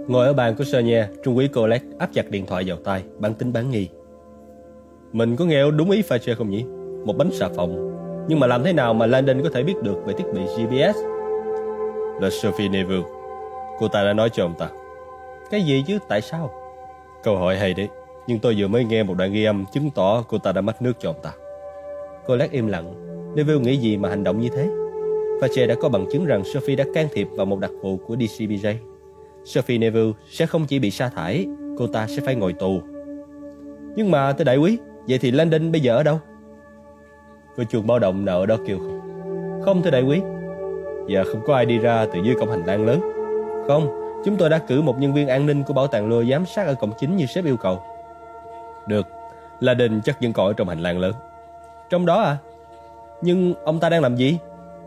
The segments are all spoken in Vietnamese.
Ngồi ở bàn của Sonia, trung úy Colette áp chặt điện thoại vào tai, bán tính bán nghi. Mình có nghe đúng ý Fache không nhỉ? Một bánh xà phòng. Nhưng mà làm thế nào mà Landon có thể biết được về thiết bị GPS? Là Sophie Neville. Cô ta đã nói cho ông ta. Cái gì chứ? Tại sao? Câu hỏi hay đấy. Nhưng tôi vừa mới nghe một đoạn ghi âm chứng tỏ cô ta đã mách nước cho ông ta. Colette im lặng. Neville nghĩ gì mà hành động như thế? Fache đã có bằng chứng rằng Sophie đã can thiệp vào một đặc vụ của DCBJ. Sophie Neville sẽ không chỉ bị sa thải, cô ta sẽ phải ngồi tù. Nhưng mà thưa đại úy, vậy thì Landon bây giờ ở đâu? Có chuông báo động nào ở đó kêu không? Không thưa đại úy. Giờ không có ai đi ra từ dưới cổng hành lang lớn. Không, chúng tôi đã cử một nhân viên an ninh của bảo tàng Louvre giám sát ở cổng chính như sếp yêu cầu. Được, Landon chắc vẫn còn ở trong hành lang lớn. Trong đó à? Nhưng ông ta đang làm gì?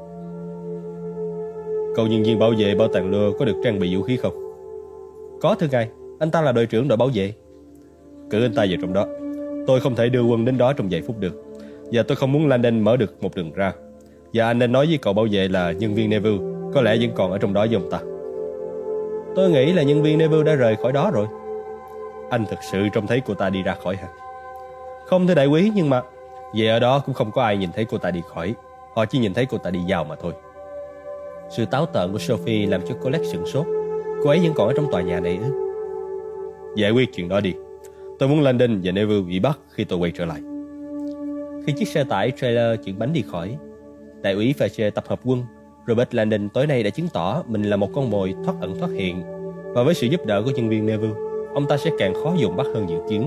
Cậu nhân viên bảo vệ bảo tàng Louvre có được trang bị vũ khí không? Có thưa ngài, anh ta là đội trưởng đội bảo vệ. Cử anh ta vào trong đó. Tôi không thể đưa quân đến đó trong vài phút được. Và tôi không muốn Landon mở được một đường ra. Và anh nên nói với cậu bảo vệ là nhân viên Neville có lẽ vẫn còn ở trong đó với ông ta. Tôi nghĩ là nhân viên Neville đã rời khỏi đó rồi. Anh thực sự trông thấy cô ta đi ra khỏi hả? Không thưa đại úy, nhưng mà về ở đó cũng không có ai nhìn thấy cô ta đi khỏi. Họ chỉ nhìn thấy cô ta đi vào mà thôi. Sự táo tợn của Sophie làm cho Colette sửng sốt. Cô ấy vẫn còn ở trong tòa nhà này ư? Giải quyết chuyện đó đi. Tôi muốn Landon và Neville bị bắt khi tôi quay trở lại. Khi chiếc xe tải trailer chuyển bánh đi khỏi, đại úy Fache tập hợp quân. Robert Landon tối nay đã chứng tỏ mình là một con mồi thoát ẩn thoát hiện, và với sự giúp đỡ của nhân viên Neville, ông ta sẽ càng khó dồn bắt hơn dự kiến.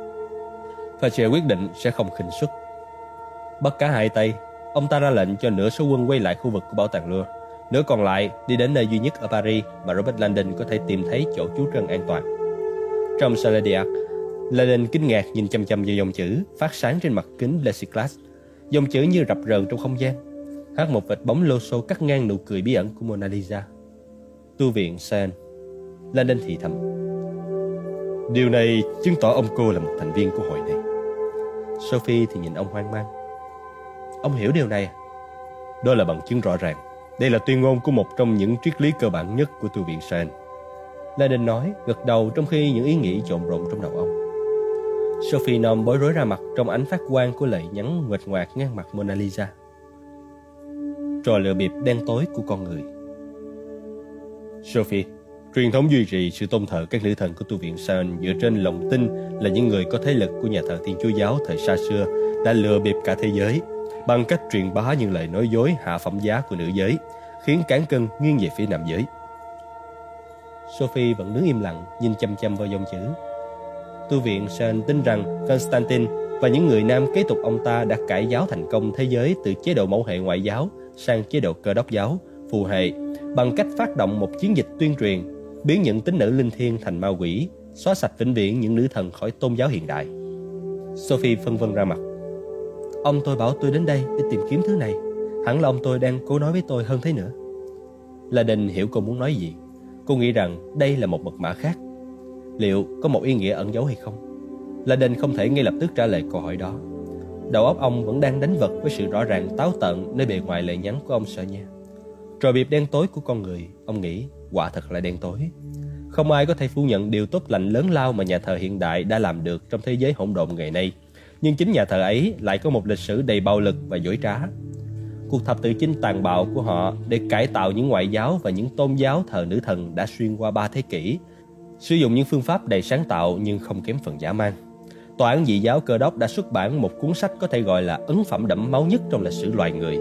Fache quyết định sẽ không khinh suất. Bắt cả hai tay, ông ta ra lệnh cho nửa số quân quay lại khu vực của bảo tàng Louvre, nửa còn lại đi đến nơi duy nhất ở Paris mà Robert Landon có thể tìm thấy chỗ trú chân an toàn. Trong Salle d'Arc, Landon kinh ngạc nhìn chăm chăm vào dòng chữ phát sáng trên mặt kính plexiglass. Dòng chữ như rập rờn trong không gian, hát một vệt bóng lô xô cắt ngang nụ cười bí ẩn của Mona Lisa. Tu viện Saint. Landon thì thầm. Điều này chứng tỏ ông cô là một thành viên của hội này. Sophie thì nhìn ông hoang mang. Ông hiểu điều này à? Đó là bằng chứng rõ ràng. Đây là tuyên ngôn của một trong những triết lý cơ bản nhất của tu viện Saint. Landon nói, gật đầu trong khi những ý nghĩ trộn rộn trong đầu ông. Sophie Nom bối rối ra mặt trong ánh phát quang của lời nhắn nguệch ngoạc ngang mặt Mona Lisa. Trò lừa bịp đen tối của con người. Sophie, truyền thống duy trì sự tôn thờ các nữ thần của tu viện Saint dựa trên lòng tin là những người có thế lực của nhà thờ Thiên Chúa giáo thời xa xưa đã lừa bịp cả thế giới bằng cách truyền bá những lời nói dối hạ phẩm giá của nữ giới, khiến cán cân nghiêng về phía nam giới. Sophie vẫn đứng im lặng, nhìn chăm chăm vào dòng chữ. Tu viện Saint tin rằng Constantine và những người nam kế tục ông ta đã cải giáo thành công thế giới từ chế độ mẫu hệ ngoại giáo sang chế độ cơ đốc giáo, phù hệ, bằng cách phát động một chiến dịch tuyên truyền, biến những tín nữ linh thiêng thành ma quỷ, xóa sạch vĩnh viễn những nữ thần khỏi tôn giáo hiện đại. Sophie phân vân ra mặt. Ông tôi bảo tôi đến đây để tìm kiếm thứ này. Hẳn là ông tôi đang cố nói với tôi hơn thế nữa. Landon hiểu cô muốn nói gì. Cô nghĩ rằng đây là một mật mã khác. Liệu có một ý nghĩa ẩn giấu hay không? Landon không thể ngay lập tức trả lời câu hỏi đó. Đầu óc ông vẫn đang đánh vật với sự rõ ràng táo tợn nơi bề ngoài lời nhắn của ông sợ nha. Trò bịp đen tối của con người, ông nghĩ, quả thật là đen tối. Không ai có thể phủ nhận điều tốt lành lớn lao mà nhà thờ hiện đại đã làm được trong thế giới hỗn độn ngày nay. Nhưng chính nhà thờ ấy lại có một lịch sử đầy bạo lực và dối trá. Cuộc thập tự chinh tàn bạo của họ để cải tạo những ngoại giáo và những tôn giáo thờ nữ thần đã xuyên qua 3 thế kỷ, sử dụng những phương pháp đầy sáng tạo nhưng không kém phần dã man. Tòa án dị giáo Cơ đốc đã xuất bản một cuốn sách có thể gọi là ấn phẩm đẫm máu nhất trong lịch sử loài người,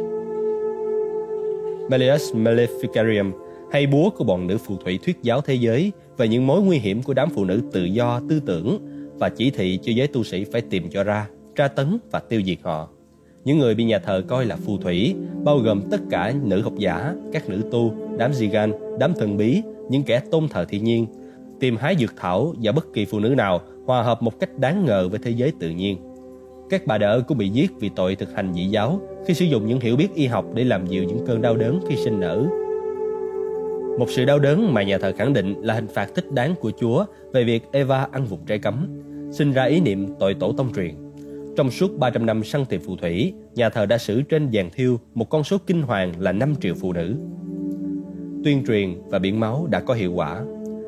Malleus Maleficarium, hay búa của bọn nữ phù thủy thuyết giáo thế giới, về những mối nguy hiểm của đám phụ nữ tự do tư tưởng, và chỉ thị cho giới tu sĩ phải tìm cho ra, tra tấn và tiêu diệt họ. Những người bị nhà thờ coi là phù thủy bao gồm tất cả nữ học giả, các nữ tu, đám Zigan, đám thần bí, những kẻ tôn thờ thiên nhiên, tìm hái dược thảo và bất kỳ phụ nữ nào hòa hợp một cách đáng ngờ với thế giới tự nhiên. Các bà đỡ cũng bị giết vì tội thực hành dị giáo khi sử dụng những hiểu biết y học để làm dịu những cơn đau đớn khi sinh nở. Một sự đau đớn mà nhà thờ khẳng định là hình phạt thích đáng của Chúa về việc Eva ăn vụng trái cấm, sinh ra ý niệm tội tổ tông truyền. Trong suốt 300 năm săn tìm phù thủy, nhà thờ đã xử trên giàn thiêu một con số kinh hoàng là 5 triệu phụ nữ. Tuyên truyền và biển máu đã có hiệu quả.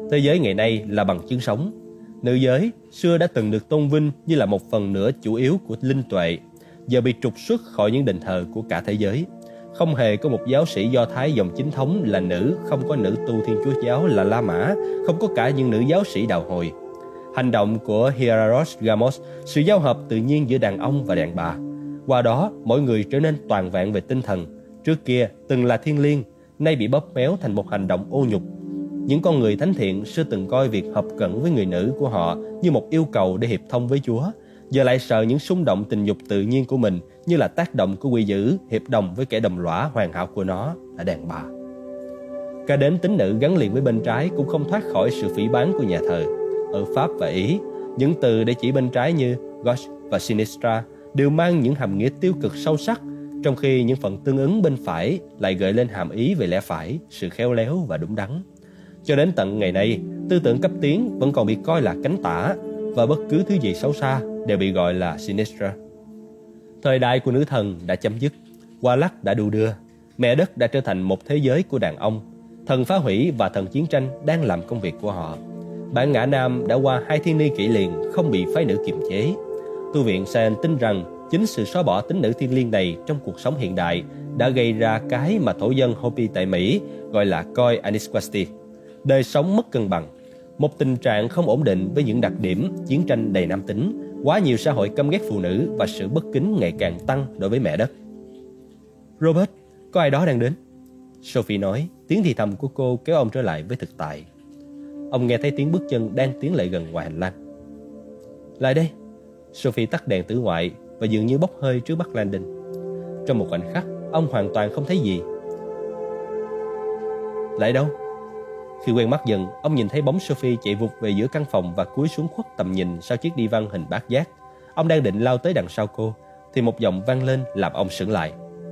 Thế giới ngày nay là bằng chứng sống. Nữ giới xưa đã từng được tôn vinh như là một phần nửa chủ yếu của linh tuệ, giờ bị trục xuất khỏi những đền thờ của cả thế giới. Không hề có một giáo sĩ Do Thái dòng chính thống là nữ, không có nữ tu Thiên Chúa giáo là La Mã, không có cả những nữ giáo sĩ đạo hồi. Hành động của Hierarchos Gamos, sự giao hợp tự nhiên giữa đàn ông và đàn bà. Qua đó, mỗi người trở nên toàn vẹn về tinh thần. Trước kia từng là thiêng liêng, nay bị bóp méo thành một hành động ô nhục. Những con người thánh thiện xưa từng coi việc hợp cận với người nữ của họ như một yêu cầu để hiệp thông với Chúa, giờ lại sợ những xung động tình dục tự nhiên của mình như là tác động của quỷ dữ hiệp đồng với kẻ đồng lõa hoàn hảo của nó là đàn bà. Cả đến tính nữ gắn liền với bên trái cũng không thoát khỏi sự phỉ báng của nhà thờ. Ở Pháp và Ý, những từ để chỉ bên trái như gauche và sinistra đều mang những hàm nghĩa tiêu cực sâu sắc, trong khi những phần tương ứng bên phải lại gợi lên hàm ý về lẽ phải, sự khéo léo và đúng đắn. Cho đến tận ngày nay, tư tưởng cấp tiến vẫn còn bị coi là cánh tả, và bất cứ thứ gì xấu xa đều bị gọi là sinistra. Thời đại của nữ thần đã chấm dứt, Hoa Lắc đã đu đưa, mẹ đất đã trở thành một thế giới của đàn ông. Thần phá hủy và thần chiến tranh đang làm công việc của họ. Bản ngã nam đã qua 2 thiên niên kỷ liền không bị phái nữ kiềm chế. Tu viện Saint tin rằng chính sự xóa bỏ tính nữ thiêng liêng này trong cuộc sống hiện đại đã gây ra cái mà thổ dân Hopi tại Mỹ gọi là coi Aniquasti, đời sống mất cân bằng, một tình trạng không ổn định với những đặc điểm chiến tranh đầy nam tính, quá nhiều xã hội căm ghét phụ nữ và sự bất kính ngày càng tăng đối với mẹ đất. Robert, có ai đó đang đến, Sophie nói. Tiếng thì thầm của cô kéo ông trở lại với thực tại. Ông nghe thấy tiếng bước chân đang tiến lại gần ngoài hành lang. Lại đây, Sophie tắt đèn tử ngoại và dường như bốc hơi trước mắt Landon. Trong một khoảnh khắc, ông hoàn toàn không thấy gì. Lại đâu? Khi quen mắt dần, ông nhìn thấy bóng Sophie chạy vụt về giữa căn phòng và cúi xuống khuất tầm nhìn sau chiếc đi văn hình bát giác. Ông đang định lao tới đằng sau cô, thì một giọng vang lên làm ông sững lại.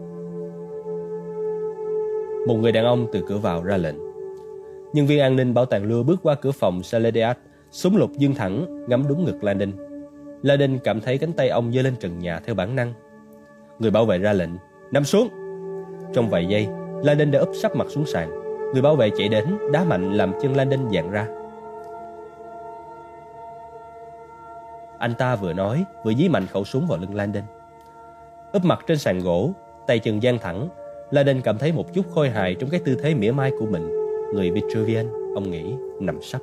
Một người đàn ông từ cửa vào ra lệnh. Nhân viên an ninh bảo tàng Louvre bước qua cửa phòng Saladiat, súng lục dương thẳng, ngắm đúng ngực Landon. Landon cảm thấy cánh tay ông giơ lên trần nhà theo bản năng. Người bảo vệ ra lệnh, nằm xuống. Trong vài giây, Landon đã úp sấp mặt xuống sàn. Người bảo vệ chạy đến, đá mạnh làm chân Landon dạn ra. Anh ta vừa nói, vừa dí mạnh khẩu súng vào lưng Landon. Úp mặt trên sàn gỗ, tay chân dang thẳng, Landon cảm thấy một chút khôi hài trong cái tư thế mỉa mai của mình. Người Vitruvian, ông nghĩ, nằm sấp.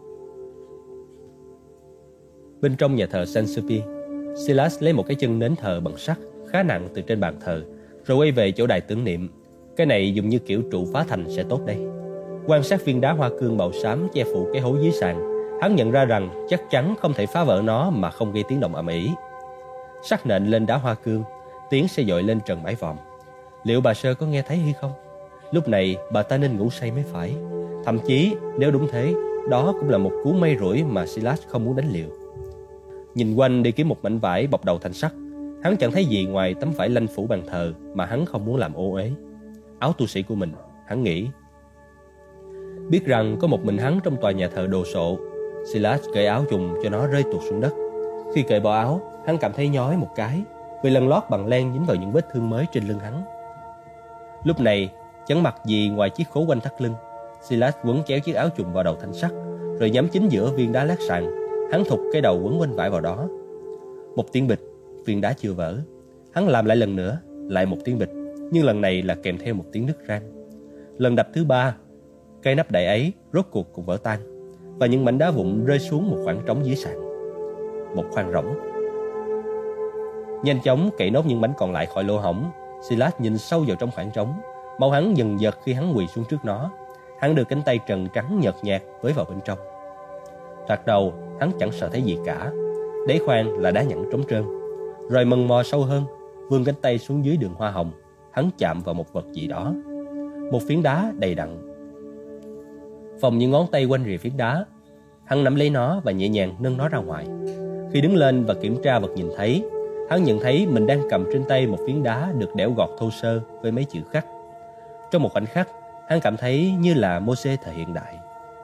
Bên trong nhà thờ San Sophie, Silas lấy một cái chân nến thờ bằng sắt khá nặng từ trên bàn thờ, rồi quay về chỗ đài tưởng niệm. Cái này dùng như kiểu trụ phá thành sẽ tốt đây. Quan sát viên đá hoa cương màu xám che phủ cái hố dưới sàn, hắn nhận ra rằng chắc chắn không thể phá vỡ nó mà không gây tiếng động ầm ĩ. Sắc nện lên đá hoa cương, tiếng sẽ dội lên trần mái vòm. Liệu bà Sơ có nghe thấy hay không? Lúc này bà ta nên ngủ say mới phải. Thậm chí nếu đúng thế, đó cũng là một cú may rủi mà Silas không muốn đánh liều. Nhìn quanh đi kiếm một mảnh vải bọc đầu thành sắt, hắn chẳng thấy gì ngoài tấm vải lanh phủ bàn thờ mà hắn không muốn làm ô uế. Áo tu sĩ của mình, hắn nghĩ. Biết rằng có một mình hắn trong tòa nhà thờ đồ sộ, Silas cởi áo dùng cho nó rơi tuột xuống đất. Khi cởi bỏ áo, hắn cảm thấy nhói một cái, vì lần lót bằng len dính vào những vết thương mới trên lưng hắn. Lúc này, chẳng mặc gì ngoài chiếc khố quanh thắt lưng. Silas quấn chéo chiếc áo chùm vào đầu thanh sắt, rồi nhắm chính giữa viên đá lát sàn. Hắn thụt cái đầu quấn quanh vải vào đó. Một tiếng bịch, viên đá chưa vỡ. Hắn làm lại lần nữa, lại một tiếng bịch, nhưng lần này là kèm theo một tiếng nứt rang. Lần đập thứ 3, cây nắp đậy ấy rốt cuộc cũng vỡ tan, và những mảnh đá vụn rơi xuống một khoảng trống dưới sàn. Một khoang rỗng. Nhanh chóng cậy nốt những mảnh còn lại khỏi lỗ hổng, Silas nhìn sâu vào trong khoảng trống. Máu hắn dần dật khi hắn quỳ xuống trước nó. Hắn đưa cánh tay trần trắng nhợt nhạt với vào bên trong. Thoạt đầu hắn chẳng sợ thấy gì cả. Đáy khoang là đá nhẵn trống trơn. Rồi mần mò sâu hơn, vươn cánh tay xuống dưới đường hoa hồng, hắn chạm vào một vật gì đó. Một phiến đá đầy đặn. Vòng những ngón tay quanh rìa phiến đá, hắn nắm lấy nó và nhẹ nhàng nâng nó ra ngoài. Khi đứng lên và kiểm tra vật nhìn thấy, hắn nhận thấy mình đang cầm trên tay một phiến đá được đẽo gọt thô sơ với mấy chữ khắc. Trong một khoảnh khắc, hắn cảm thấy như là Mô-sê thời hiện đại.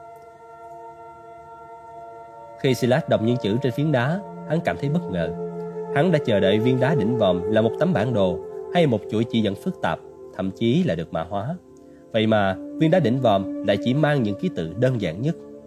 Khi Silas đọc những chữ trên phiến đá, hắn cảm thấy bất ngờ. Hắn đã chờ đợi viên đá đỉnh vòm là một tấm bản đồ hay một chuỗi chỉ dẫn phức tạp, thậm chí là được mã hóa. Vậy mà viên đá đỉnh vòm lại chỉ mang những ký tự đơn giản nhất.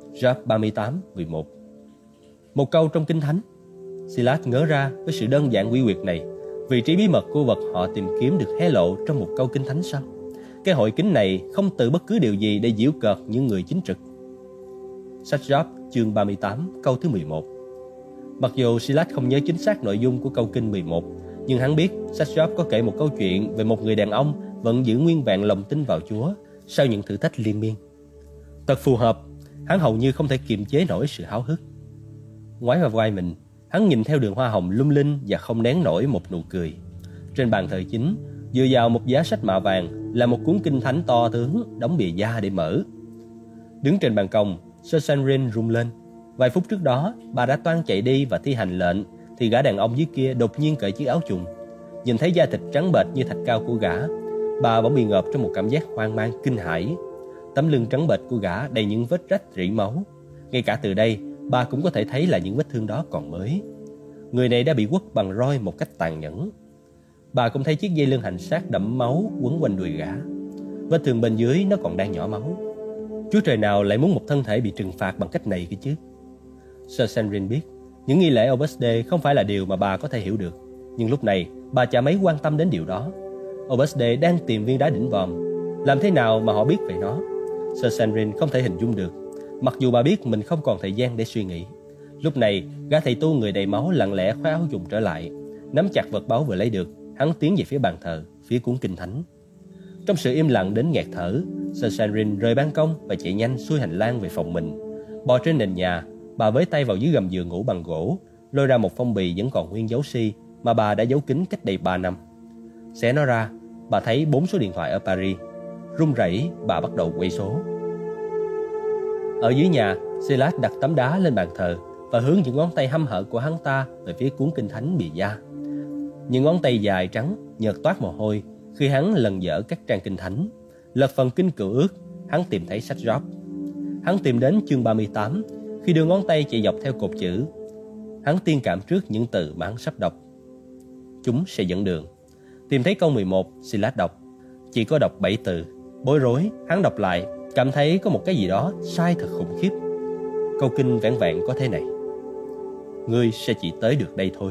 Job 38:11. Một câu trong Kinh Thánh. Silas ngớ ra với sự đơn giản quỷ quyệt này. Vị trí bí mật của vật họ tìm kiếm được hé lộ trong một câu Kinh Thánh sao? Cái hội kính này không từ bất cứ điều gì để giễu cợt những người chính trực. Sách Job chương 38 câu thứ 11. Mặc dù Silas không nhớ chính xác nội dung của câu kinh 11, nhưng hắn biết sách Job có kể một câu chuyện về một người đàn ông vẫn giữ nguyên vẹn lòng tin vào Chúa sau những thử thách liên miên. Thật phù hợp, hắn hầu như không thể kiềm chế nổi sự háo hức. Ngoái vào vai mình, hắn nhìn theo đường hoa hồng lung linh và không nén nổi một nụ cười. Trên bàn thờ chính, dựa vào một giá sách mạ vàng là một cuốn kinh thánh to tướng đóng bìa da để mở. Đứng trên ban công, Sir Sanrin rung lên. Vài phút trước đó, bà đã toan chạy đi và thi hành lệnh, thì gã đàn ông dưới kia đột nhiên cởi chiếc áo trùng. Nhìn thấy da thịt trắng bệch như thạch cao của gã, bà bỗng bị ngợp trong một cảm giác hoang mang kinh hãi. Tấm lưng trắng bệch của gã đầy những vết rách rỉ máu. Ngay cả từ đây, bà cũng có thể thấy là những vết thương đó còn mới. Người này đã bị quất bằng roi một cách tàn nhẫn. Bà cũng thấy chiếc dây lưng hành xác đẫm máu quấn quanh đùi gã. Vết thương bên dưới nó còn đang nhỏ máu. Chúa trời nào lại muốn một thân thể bị trừng phạt bằng cách này cơ chứ? Sir Sanrin biết những nghi lễ Opus Dei không phải là điều mà bà có thể hiểu được. Nhưng lúc này bà chả mấy quan tâm đến điều đó. Opus Dei đang tìm viên đá đỉnh vòm. Làm thế nào mà họ biết về nó? Sir Sanrin không thể hình dung được. Mặc dù bà biết mình không còn thời gian để suy nghĩ. Lúc này gã thầy tu người đầy máu lặng lẽ khoác áo trùng trở lại. Nắm chặt vật báu vừa lấy được, hắn tiến về phía bàn thờ, phía cuốn kinh thánh. Trong sự im lặng đến nghẹt thở, Sir Sanrin rời ban công và chạy nhanh xuôi hành lang về phòng mình. Bò trên nền nhà, bà với tay vào dưới gầm giường ngủ bằng gỗ, lôi ra một phong bì vẫn còn nguyên dấu si mà bà đã giấu kín cách đây 3 năm. Xé nó ra, bà thấy 4 số điện thoại ở Paris. Run rẩy, bà bắt đầu quay số. Ở dưới nhà, Silas đặt tấm đá lên bàn thờ và hướng những ngón tay hăm hở của hắn ta về phía cuốn kinh thánh bìa da. Những ngón tay dài trắng, nhợt toát mồ hôi khi hắn lần dở các trang kinh thánh. Lật phần kinh Cựu Ước, hắn tìm thấy sách Job. Hắn tìm đến chương 38 khi đưa ngón tay chạy dọc theo cột chữ. Hắn tiên cảm trước những từ mà hắn sắp đọc. Chúng sẽ dẫn đường. Tìm thấy câu 11, Silas đọc. Chỉ có đọc 7 từ. Bối rối, hắn đọc lại, cảm thấy có một cái gì đó sai thật khủng khiếp. Câu kinh vẻn vẹn có thế này: ngươi sẽ chỉ tới được đây thôi.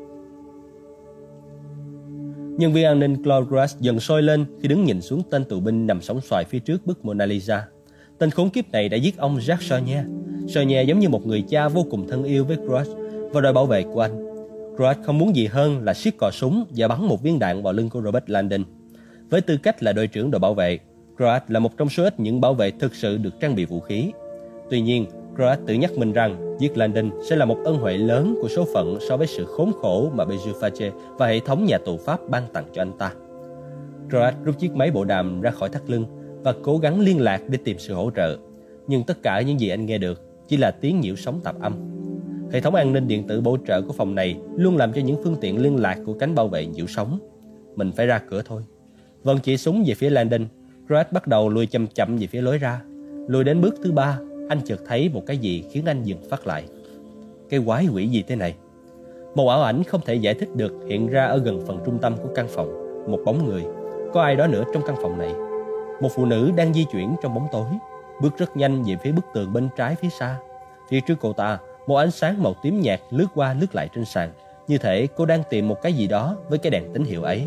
Nhân viên an ninh Claude Grass dần sôi lên khi đứng nhìn xuống tên tù binh nằm sóng xoài phía trước bức Mona Lisa. Tên khốn kiếp này đã giết ông Jacques Saunier. Saunier giống như một người cha vô cùng thân yêu với Grass và đòi bảo vệ của anh. Grass không muốn gì hơn là siết cò súng và bắn một viên đạn vào lưng của Robert Landon. Với tư cách là đội trưởng đội bảo vệ, Grass là một trong số ít những bảo vệ thực sự được trang bị vũ khí. Tuy nhiên, Grass tự nhắc mình rằng giết Landon sẽ là một ân huệ lớn của số phận so với sự khốn khổ mà Bézu Fache và hệ thống nhà tù Pháp ban tặng cho anh ta. Grass rút chiếc máy bộ đàm ra khỏi thắt lưng và cố gắng liên lạc để tìm sự hỗ trợ. Nhưng tất cả những gì anh nghe được chỉ là tiếng nhiễu sóng tạp âm. Hệ thống an ninh điện tử bổ trợ của phòng này luôn làm cho những phương tiện liên lạc của cánh bảo vệ nhiễu sóng. Mình phải ra cửa thôi. Vân chỉ súng về phía Landon. Grass bắt đầu lùi chậm chậm về phía lối ra. Lùi đến bước thứ 3, anh chợt thấy một cái gì khiến anh dừng phát lại. Cái quái quỷ gì thế này? Một ảo ảnh không thể giải thích được hiện ra ở gần phần trung tâm của căn phòng. Một bóng người. Có ai đó nữa trong căn phòng này. Một phụ nữ đang di chuyển trong bóng tối, bước rất nhanh về phía bức tường bên trái phía xa. Phía trước cô ta, một ánh sáng màu tím nhạt lướt qua lướt lại trên sàn, như thể cô đang tìm một cái gì đó với cái đèn tín hiệu ấy.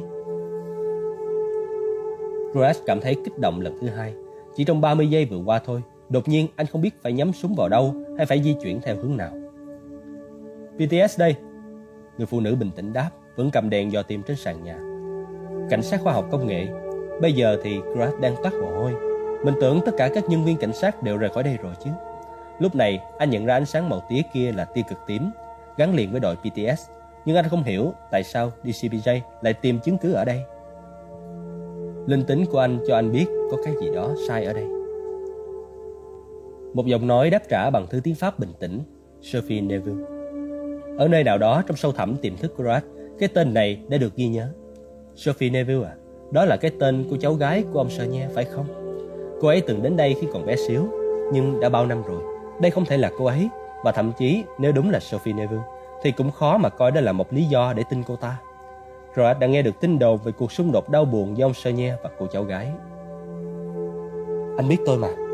Grass cảm thấy kích động lần thứ 2. Chỉ trong 30 giây vừa qua thôi, đột nhiên anh không biết phải nhắm súng vào đâu hay phải di chuyển theo hướng nào. PTS đây, người phụ nữ bình tĩnh đáp, vẫn cầm đèn dò tìm trên sàn nhà. Cảnh sát khoa học công nghệ. Bây giờ thì Grass đang toát mồ hôi. Mình tưởng tất cả các nhân viên cảnh sát đều rời khỏi đây rồi chứ. Lúc này anh nhận ra ánh sáng màu tía kia là tia cực tím, gắn liền với đội PTS. Nhưng anh không hiểu tại sao DCPJ lại tìm chứng cứ ở đây. Linh tính của anh cho anh biết có cái gì đó sai ở đây. Một giọng nói đáp trả bằng thứ tiếng Pháp bình tĩnh: Sophie Neville. Ở nơi nào đó trong sâu thẳm tiềm thức của Grass, cái tên này đã được ghi nhớ. Sophie Neville à? Đó là cái tên của cháu gái của ông Saunier phải không? Cô ấy từng đến đây khi còn bé xíu, nhưng đã bao năm rồi. Đây không thể là cô ấy, và thậm chí nếu đúng là Sophie Neville thì cũng khó mà coi đó là một lý do để tin cô ta. Grass đã nghe được tin đồn về cuộc xung đột đau buồn giữa ông Saunier và cô cháu gái. Anh biết tôi mà.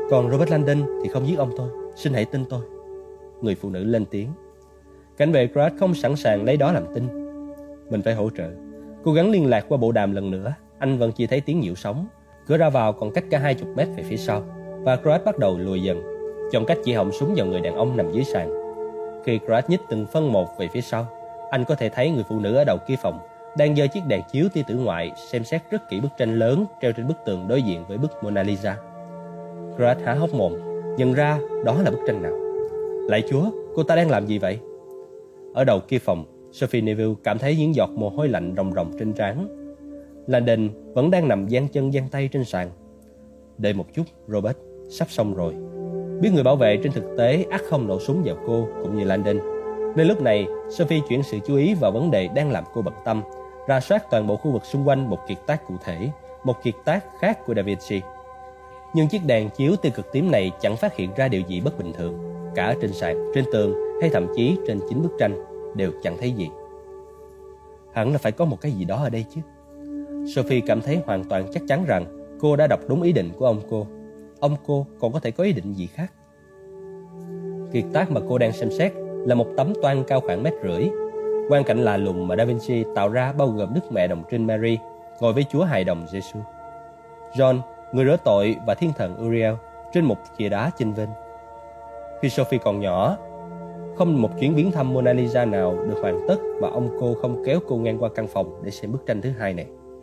Còn Robert Landon thì không giết ông tôi, xin hãy tin tôi. Người phụ nữ lên tiếng. Cảnh vệ Grant không sẵn sàng lấy đó làm tin. Mình phải hỗ trợ. Cố gắng liên lạc qua bộ đàm lần nữa. Anh vẫn chỉ thấy tiếng nhiễu sóng. Cửa ra vào còn cách cả 20 mét về phía sau. Và Grant bắt đầu lùi dần, chọn cách chỉ họng súng vào người đàn ông nằm dưới sàn. Khi Grant nhích từng phân một về phía sau, anh có thể thấy người phụ nữ ở đầu kia phòng đang giơ chiếc đèn chiếu tia tử ngoại xem xét rất kỹ bức tranh lớn treo trên bức tường đối diện với bức Mona Lisa. Grant há hốc mồm, nhận ra đó là bức tranh nào. Lạy Chúa, cô ta đang làm gì vậy? Ở đầu kia phòng, Sophie Neville cảm thấy những giọt mồ hôi lạnh ròng ròng trên trán. Landon vẫn đang nằm dang chân dang tay trên sàn. Đợi một chút, Robert, sắp xong rồi. Biết người bảo vệ trên thực tế ắt không nổ súng vào cô cũng như Landon, nên lúc này Sophie chuyển sự chú ý vào vấn đề đang làm cô bận tâm, rà soát toàn bộ khu vực xung quanh một kiệt tác cụ thể, một kiệt tác khác của Da Vinci. Nhưng chiếc đèn chiếu tia cực tím này chẳng phát hiện ra điều gì bất bình thường. Cả ở trên sàn, trên tường hay thậm chí trên chính bức tranh đều chẳng thấy gì. Hẳn là phải có một cái gì đó ở đây chứ. Sophie cảm thấy hoàn toàn chắc chắn rằng cô đã đọc đúng ý định của ông cô. Ông cô còn có thể có ý định gì khác? Kiệt tác mà cô đang xem xét là một tấm toan cao khoảng 1,5 mét. Quang cảnh lạ lùng mà Da Vinci tạo ra bao gồm Đức Mẹ Đồng Trinh Mary ngồi với Chúa Hài Đồng Jesus, John, người rửa tội, và thiên thần Uriel trên một chìa đá chênh vênh. Khi Sophie còn nhỏ, không một chuyến viếng thăm Mona Lisa nào được hoàn tất mà ông cô không kéo cô ngang qua căn phòng để xem bức tranh thứ hai này.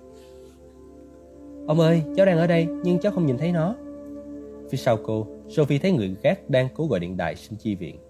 Ông ơi, cháu đang ở đây nhưng cháu không nhìn thấy nó. Phía sau cô, Sophie thấy người gác đang cố gọi điện đài xin chi viện.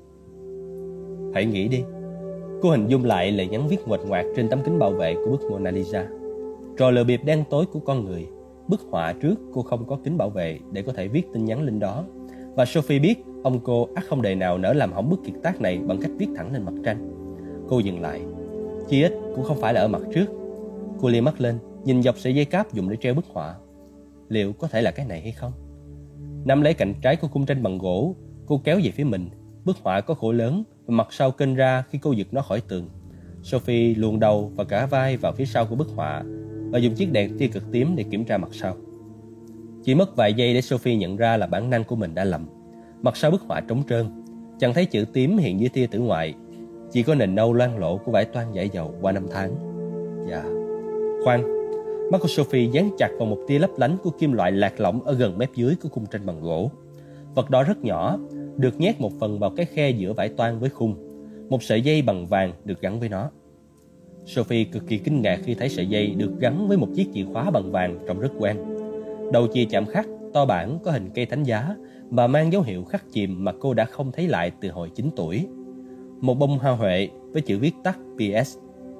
Hãy nghĩ đi. Cô hình dung lại lời nhắn viết nguệch ngoạc trên tấm kính bảo vệ của bức Mona Lisa. Trò lừa bịp đen tối của con người. Bức họa trước cô không có kính bảo vệ để có thể viết tin nhắn lên đó. Và Sophie biết ông cô ắt không đời nào nỡ làm hỏng bức kiệt tác này bằng cách viết thẳng lên mặt tranh. Cô dừng lại. Chí ít cũng không phải là ở mặt trước. Cô liếc mắt lên, nhìn dọc sợi dây cáp dùng để treo bức họa. Liệu có thể là cái này hay không? Nắm lấy cạnh trái của khung tranh bằng gỗ, cô kéo về phía mình. Bức họa có khổ lớn và mặt sau kênh ra khi cô giật nó khỏi tường. Sophie luồn đầu và cả vai vào phía sau của bức họa và dùng chiếc đèn tia cực tím để kiểm tra mặt sau. Chỉ mất vài giây để Sophie nhận ra là bản năng của mình đã lầm. Mặt sau bức họa trống trơn, chẳng thấy chữ tím hiện dưới tia tử ngoại, chỉ có nền nâu loang lổ của vải toan dải dầu qua năm tháng. Dạ. Khoan, mắt của Sophie dán chặt vào một tia lấp lánh của kim loại lạc lõng ở gần mép dưới của khung tranh bằng gỗ. Vật đó rất nhỏ, được nhét một phần vào cái khe giữa vải toan với khung. Một sợi dây bằng vàng được gắn với nó. Sophie cực kỳ kinh ngạc khi thấy sợi dây được gắn với một chiếc chìa khóa bằng vàng trông rất quen. Đầu chìa chạm khắc, to bản, có hình cây thánh giá và mang dấu hiệu khắc chìm mà cô đã không thấy lại từ hồi 9 tuổi. Một bông hoa huệ với chữ viết tắt PS.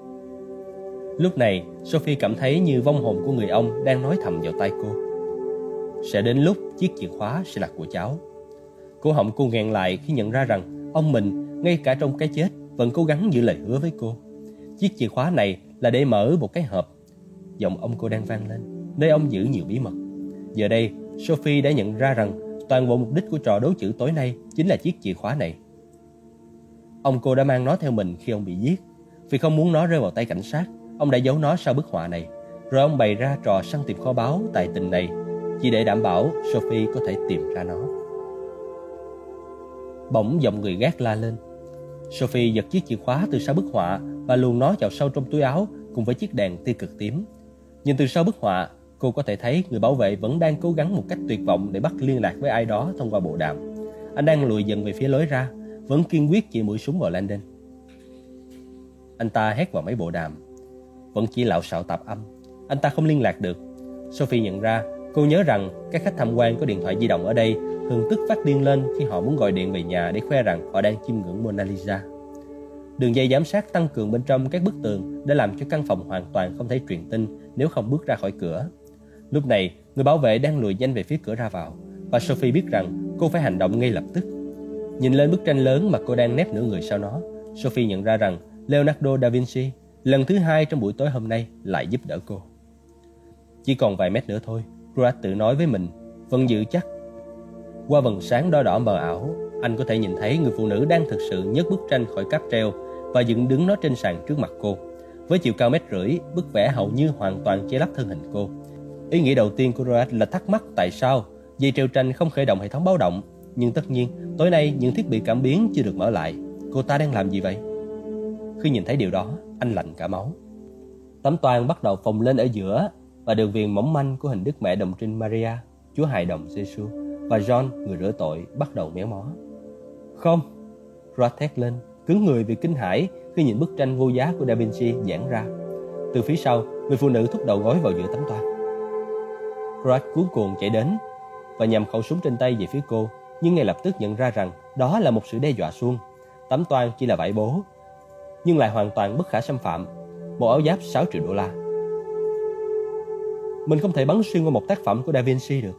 Lúc này, Sophie cảm thấy như vong hồn của người ông đang nói thầm vào tai cô. Sẽ đến lúc chiếc chìa khóa sẽ là của cháu. Cổ họng cô nghẹn lại khi nhận ra rằng ông mình, ngay cả trong cái chết, vẫn cố gắng giữ lời hứa với cô. Chiếc chìa khóa này là để mở một cái hộp. Giọng ông cô đang vang lên, nơi ông giữ nhiều bí mật. Giờ đây, Sophie đã nhận ra rằng toàn bộ mục đích của trò đố chữ tối nay chính là chiếc chìa khóa này. Ông cô đã mang nó theo mình khi ông bị giết. Vì không muốn nó rơi vào tay cảnh sát, ông đã giấu nó sau bức họa này. Rồi ông bày ra trò săn tìm kho báu tài tình này, chỉ để đảm bảo Sophie có thể tìm ra nó. Bỗng giọng người gác la lên. Sophie giật chiếc chìa khóa từ sau bức họa và luồn nó vào sâu trong túi áo cùng với chiếc đèn tia cực tím. Nhìn từ sau bức họa, cô có thể thấy người bảo vệ vẫn đang cố gắng một cách tuyệt vọng để bắt liên lạc với ai đó thông qua bộ đàm. Anh đang lùi dần về phía lối ra, vẫn kiên quyết chỉ mũi súng vào Landon. Anh ta hét vào máy bộ đàm, vẫn chỉ lạo xạo tạp âm. Anh ta không liên lạc được. Sophie nhận ra, cô nhớ rằng các khách tham quan có điện thoại di động ở đây thường tức phát điên lên khi họ muốn gọi điện về nhà để khoe rằng họ đang chiêm ngưỡng Mona Lisa. Đường dây giám sát tăng cường bên trong các bức tường để làm cho căn phòng hoàn toàn không thể truyền tin nếu không bước ra khỏi cửa. Lúc này, người bảo vệ đang lùi nhanh về phía cửa ra vào và Sophie biết rằng cô phải hành động ngay lập tức. Nhìn lên bức tranh lớn mà cô đang nép nửa người sau nó, Sophie nhận ra rằng Leonardo da Vinci lần thứ hai trong buổi tối hôm nay lại giúp đỡ cô. Chỉ còn vài mét nữa thôi, Ruat tự nói với mình, vẫn giữ chắc. Qua vầng sáng đỏ đỏ mờ ảo, anh có thể nhìn thấy người phụ nữ đang thực sự nhấc bức tranh khỏi cáp treo và dựng đứng nó trên sàn trước mặt cô. Với chiều cao 1,5 mét, bức vẽ hầu như hoàn toàn che lấp thân hình cô. Ý nghĩ đầu tiên của Ruat là thắc mắc tại sao Dây treo tranh không khởi động hệ thống báo động, nhưng tất nhiên tối nay những thiết bị cảm biến chưa được mở lại. Cô ta đang làm gì vậy? Khi nhìn thấy điều đó, anh lạnh cả máu. Tấm toan bắt đầu phồng lên ở giữa, và đường viền mỏng manh của hình Đức Mẹ Đồng Trinh Maria, Chúa Hài Đồng Giêsu và John người rửa tội bắt đầu méo mó. Không! Roth thét lên, cứng người vì kinh hãi khi nhìn bức tranh vô giá của Da Vinci giãn ra. Từ phía sau, người phụ nữ thúc đầu gối vào giữa tấm toan. Roth cuống cuồng chạy đến và nhằm khẩu súng trên tay về phía cô, nhưng ngay lập tức nhận ra rằng đó là một sự đe dọa suông. Tấm toan chỉ là vải bố, nhưng lại hoàn toàn bất khả xâm phạm. Một áo giáp 6 triệu đô la. Mình không thể bắn xuyên qua một tác phẩm của Da Vinci được.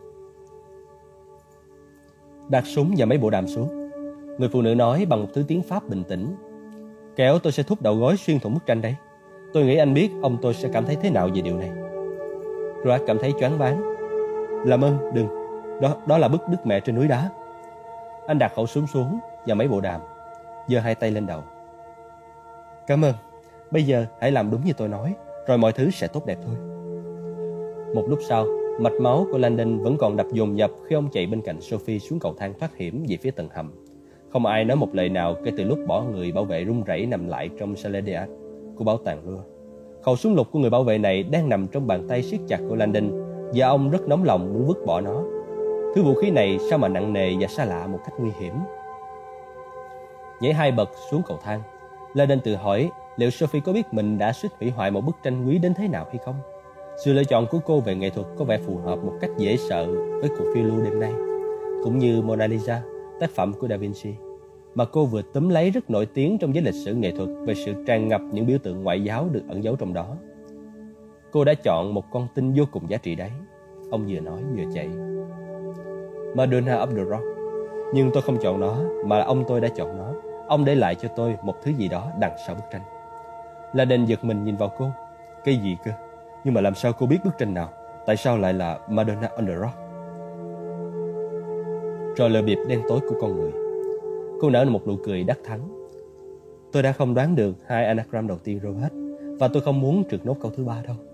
Đặt súng và mấy bộ đàm xuống, người phụ nữ nói bằng một thứ tiếng Pháp bình tĩnh. Kẻo tôi sẽ thúc đầu gối xuyên thủng bức tranh đấy. Tôi nghĩ anh biết ông tôi sẽ cảm thấy thế nào về điều này. Roth cảm thấy choáng váng. Làm ơn, đừng. Đó là bức Đức Mẹ trên núi đá. Anh đặt khẩu súng xuống và mấy bộ đàm, giơ hai tay lên đầu. Cảm ơn. Bây giờ hãy làm đúng như tôi nói, rồi mọi thứ sẽ tốt đẹp thôi. Một lúc sau, mạch máu của Landon vẫn còn đập dồn dập khi ông chạy bên cạnh Sophie xuống cầu thang thoát hiểm về phía tầng hầm. Không ai nói một lời nào kể từ lúc bỏ người bảo vệ run rẩy nằm lại trong Salles des Arts của bảo tàng Louvre. Khẩu súng lục của người bảo vệ này đang nằm trong bàn tay siết chặt của Landon, và ông rất nóng lòng muốn vứt bỏ nó. Thứ vũ khí này sao mà nặng nề và xa lạ một cách nguy hiểm. Nhảy 2 bậc xuống cầu thang, Landon tự hỏi liệu Sophie có biết mình đã suýt hủy hoại một bức tranh quý đến thế nào hay không. Sự lựa chọn của cô về nghệ thuật có vẻ phù hợp một cách dễ sợ với cuộc phiêu lưu đêm nay, cũng như Mona Lisa, tác phẩm của Da Vinci, mà cô vừa túm lấy rất nổi tiếng trong giới lịch sử nghệ thuật về sự tràn ngập những biểu tượng ngoại giáo được ẩn giấu trong đó. Cô đã chọn một con tin vô cùng giá trị đấy, ông vừa nói vừa chạy. Madonna of the Rock. Nhưng tôi không chọn nó, mà là ông tôi đã chọn nó. Ông để lại cho tôi một thứ gì đó đằng sau bức tranh. Landon giật mình nhìn vào cô. Cái gì cơ? Nhưng mà làm sao cô biết bức tranh nào? Tại sao lại là Madonna on the Rock? Rồi lờ bịp đen tối của con người. Cô nở một nụ cười đắc thắng. Tôi đã không đoán được 2 anagram đầu tiên rồi hết, và tôi không muốn trượt nốt câu thứ 3 đâu.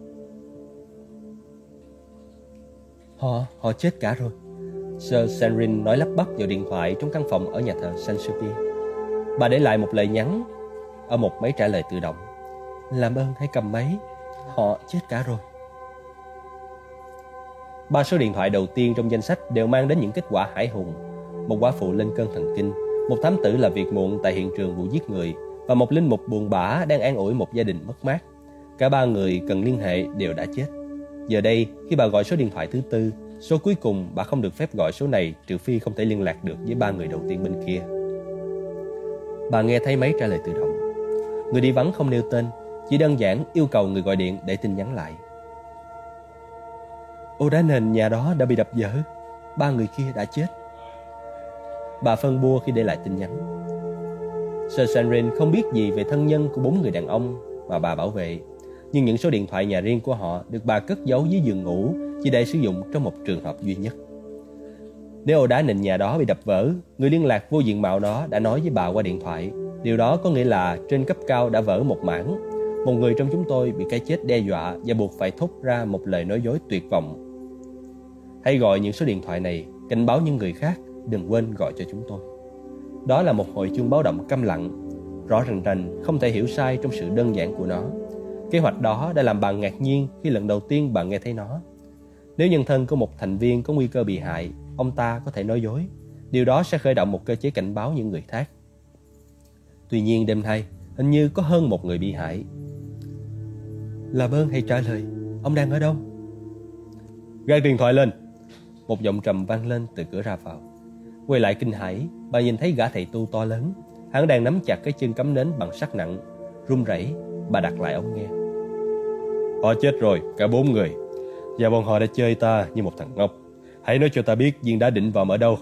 Họ chết cả rồi, Sir Sanrin nói lắp bắp vào điện thoại trong căn phòng ở nhà thờ Saint Sophie. Bà để lại một lời nhắn ở một máy trả lời tự động. Làm ơn hãy cầm máy, họ chết cả rồi. 3 số điện thoại đầu tiên trong danh sách đều mang đến những kết quả hãi hùng. Một quả phụ lên cơn thần kinh, một thám tử làm việc muộn tại hiện trường vụ giết người, và một linh mục buồn bã đang an ủi một gia đình mất mát. Cả 3 người cần liên hệ đều đã chết. Giờ đây, khi bà gọi số điện thoại thứ 4, số cuối cùng bà không được phép gọi số này trừ phi không thể liên lạc được với 3 người đầu tiên bên kia. Bà nghe thấy máy trả lời tự động. Người đi vắng không nêu tên, chỉ đơn giản yêu cầu người gọi điện để tin nhắn lại. Ô đá nền nhà đó đã bị đập vỡ, 3 người kia đã chết. Bà phân bua khi để lại tin nhắn. Sir Sanrin không biết gì về thân nhân của 4 người đàn ông mà bà bảo vệ, nhưng những số điện thoại nhà riêng của họ được bà cất giấu dưới giường ngủ chỉ để sử dụng trong một trường hợp duy nhất. Nếu ô đá nền nhà đó bị đập vỡ, người liên lạc vô diện mạo đó đã nói với bà qua điện thoại. Điều đó có nghĩa là trên cấp cao đã vỡ một mảng. Một người trong chúng tôi bị cái chết đe dọa và buộc phải thốt ra một lời nói dối tuyệt vọng. Hãy gọi những số điện thoại này, cảnh báo những người khác, đừng quên gọi cho chúng tôi. Đó là một hồi chuông báo động câm lặng, rõ rành, không thể hiểu sai trong sự đơn giản của nó. Kế hoạch đó đã làm bà ngạc nhiên khi lần đầu tiên bà nghe thấy nó. Nếu nhân thân của một thành viên có nguy cơ bị hại, ông ta có thể nói dối. Điều đó sẽ khởi động một cơ chế cảnh báo những người khác. Tuy nhiên đêm nay, hình như có hơn một người bị hại. Làm ơn hãy trả lời, ông đang ở đâu? Gác điện thoại lên. Một giọng trầm vang lên từ cửa ra vào. Quay lại kinh hãi, bà nhìn thấy gã thầy tu to lớn. Hắn đang nắm chặt cái chân cắm nến bằng sắt nặng. Run rẩy, bà đặt lại ống nghe. Họ chết rồi, cả 4 người. Và bọn họ đã chơi ta như một thằng ngốc. Hãy nói cho ta biết viên đá định vòm ở đâu.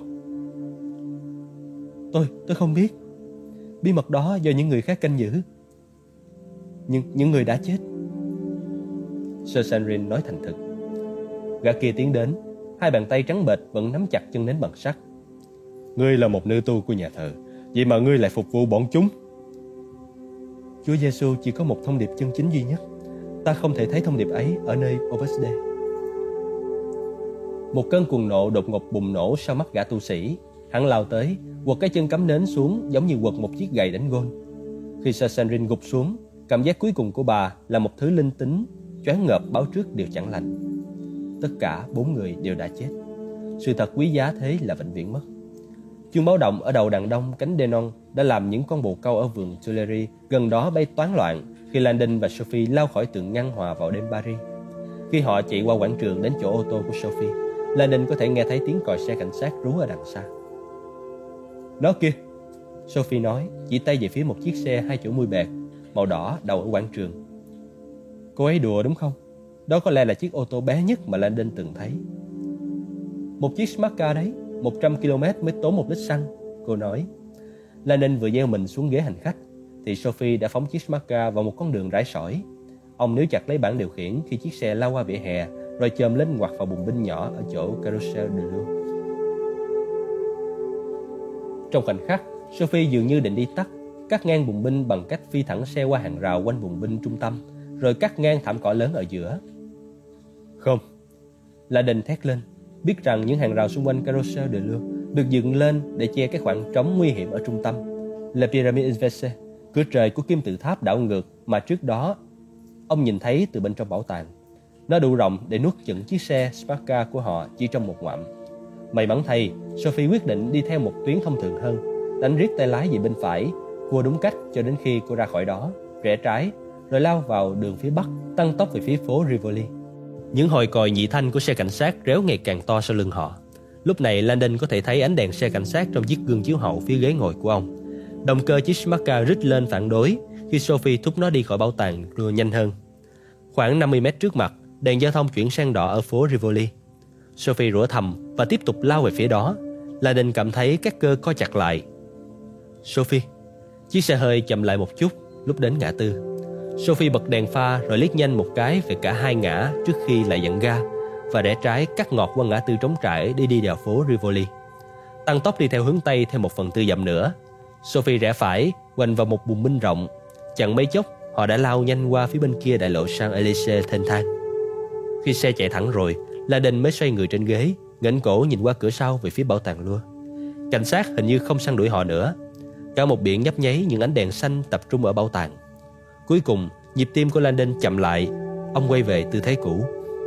Tôi không biết. Bí mật đó do những người khác canh giữ. Những người đã chết. Sir Sanrin nói thành thực. Gã kia tiến đến, 2 bàn tay trắng bệch vẫn nắm chặt chân nến bằng sắt. Ngươi là một nữ tu của nhà thờ, vậy mà ngươi lại phục vụ bọn chúng. Chúa Giêsu chỉ có một thông điệp chân chính duy nhất. Ta không thể thấy thông điệp ấy ở nơi Ovesde. Một cơn cuồng nộ đột ngột bùng nổ sau mắt gã tu sĩ. Hắn lao tới, quật cái chân cắm nến xuống giống như quật một chiếc gậy đánh gôn. Khi Sassanrin gục xuống, cảm giác cuối cùng của bà là một thứ linh tính, choáng ngợp báo trước điều chẳng lành. Tất cả 4 người đều đã chết. Sự thật quý giá thế là vĩnh viễn mất. Chuông báo động ở đầu đàn đông cánh Denon đã làm những con bồ câu ở vườn Tuileries gần đó bay toán loạn khi Landon và Sophie lao khỏi tượng ngăn hòa vào đêm Paris. Khi họ chạy qua quảng trường đến chỗ ô tô của Sophie, Landon có thể nghe thấy tiếng còi xe cảnh sát rú ở đằng xa. Đó kia, Sophie nói, chỉ tay về phía một chiếc xe 2 chỗ mui bẹt màu đỏ đậu ở quảng trường. Cô ấy đùa đúng không? Đó có lẽ là chiếc ô tô bé nhất mà Landon từng thấy. Một chiếc Smart Car đấy, 100 km mới tốn 1 lít xăng, cô nói. Landon vừa gieo mình xuống ghế hành khách thì Sophie đã phóng chiếc Smart Car vào một con đường rải sỏi. Ông níu chặt lấy bảng điều khiển khi chiếc xe lao qua vỉa hè, rồi chồm lên ngoặt vào bùng binh nhỏ ở chỗ Carrousel de Lure. Trong khoảnh khắc, Sophie dường như định đi tắt, cắt ngang bùng binh bằng cách phi thẳng xe qua hàng rào quanh bùng binh trung tâm, rồi cắt ngang thảm cỏ lớn ở giữa. Không, Landon thét lên, biết rằng những hàng rào xung quanh Carrousel de Lure được dựng lên để che cái khoảng trống nguy hiểm ở trung tâm, La Pyramide Inversée, cửa trời của kim tự tháp đảo ngược mà trước đó ông nhìn thấy từ bên trong bảo tàng. Nó đủ rộng để nuốt chửng chiếc xe Smart Car của họ chỉ trong một ngoạm. May mắn thay, Sophie quyết định đi theo một tuyến thông thường hơn, đánh riết tay lái về bên phải, cua đúng cách cho đến khi cô ra khỏi đó, rẽ trái, rồi lao vào đường phía bắc, tăng tốc về phía phố Rivoli. Những hồi còi nhị thanh của xe cảnh sát réo ngày càng to sau lưng họ. Lúc này Landon có thể thấy ánh đèn xe cảnh sát trong chiếc gương chiếu hậu phía ghế ngồi của ông. Động cơ chiếc Smart Car rít lên phản đối khi Sophie thúc nó đi khỏi bảo tàng rồi nhanh hơn. Khoảng 50 mét trước mặt, đèn giao thông chuyển sang đỏ ở phố Rivoli. Sophie rủa thầm và tiếp tục lao về phía đó. Landon cảm thấy các cơ co chặt lại. Sophie. Chiếc xe hơi chậm lại một chút lúc đến ngã tư. Sophie bật đèn pha rồi liếc nhanh một cái về cả hai ngã trước khi lại dặn ga và rẽ trái cắt ngọt qua ngã tư trống trải để đi vào phố Rivoli. Tăng tốc đi theo hướng Tây thêm 1/4 dặm nữa. Sophie rẽ phải, quanh vào một bùng binh rộng. Chẳng mấy chốc, họ đã lao nhanh qua phía bên kia đại lộ Champs-Élysées thênh thang. Khi xe chạy thẳng rồi, Landon mới xoay người trên ghế, ngẩng cổ nhìn qua cửa sau về phía bảo tàng Louvre. Cảnh sát hình như không săn đuổi họ nữa. Cả một biển nhấp nháy những ánh đèn xanh tập trung ở bảo tàng. Cuối cùng, nhịp tim của Landon chậm lại. Ông quay về tư thế cũ.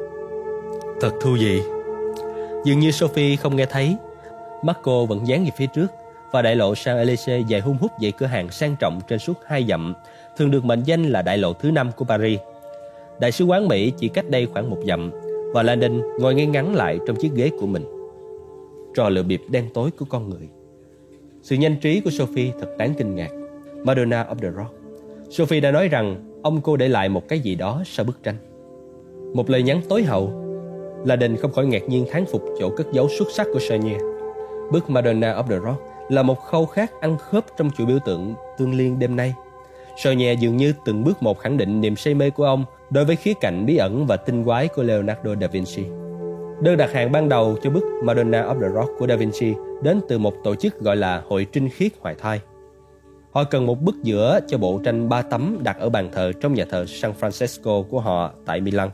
Thật thú vị. Dường như Sophie không nghe thấy. Mắt cô vẫn dán về phía trước, và đại lộ Champs-Élysées dài hun hút dãy cửa hàng sang trọng trên suốt 2 dặm, thường được mệnh danh là đại lộ thứ 5 của Paris. Đại sứ quán Mỹ chỉ cách đây khoảng 1 dặm, và Landon ngồi ngay ngắn lại trong chiếc ghế của mình. Trò lừa bịp đen tối của con người. Sự nhanh trí của Sophie thật đáng kinh ngạc. Madonna of the Rock. Sophie đã nói rằng ông cô để lại một cái gì đó sau bức tranh. Một lời nhắn tối hậu. Landon không khỏi ngạc nhiên thán phục chỗ cất giấu xuất sắc của Chenier. Bức Madonna of the Rock là một khâu khác ăn khớp trong chuỗi biểu tượng tương liên đêm nay. Chenier dường như từng bước một khẳng định niềm say mê của ông đối với khía cạnh bí ẩn và tinh quái của Leonardo da Vinci. Đơn đặt hàng ban đầu cho bức Madonna of the Rock của Da Vinci đến từ một tổ chức gọi là Hội Trinh Khiết Hoài Thai. Họ cần một bức giữa cho bộ tranh 3 tấm đặt ở bàn thờ trong nhà thờ San Francesco của họ tại Milan.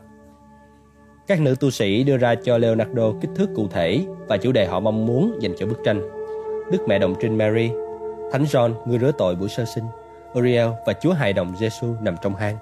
Các nữ tu sĩ đưa ra cho Leonardo kích thước cụ thể và chủ đề họ mong muốn dành cho bức tranh: Đức Mẹ Đồng Trinh Mary, Thánh John người rửa tội buổi sơ sinh, Uriel và Chúa Hài Đồng Giêsu nằm trong hang.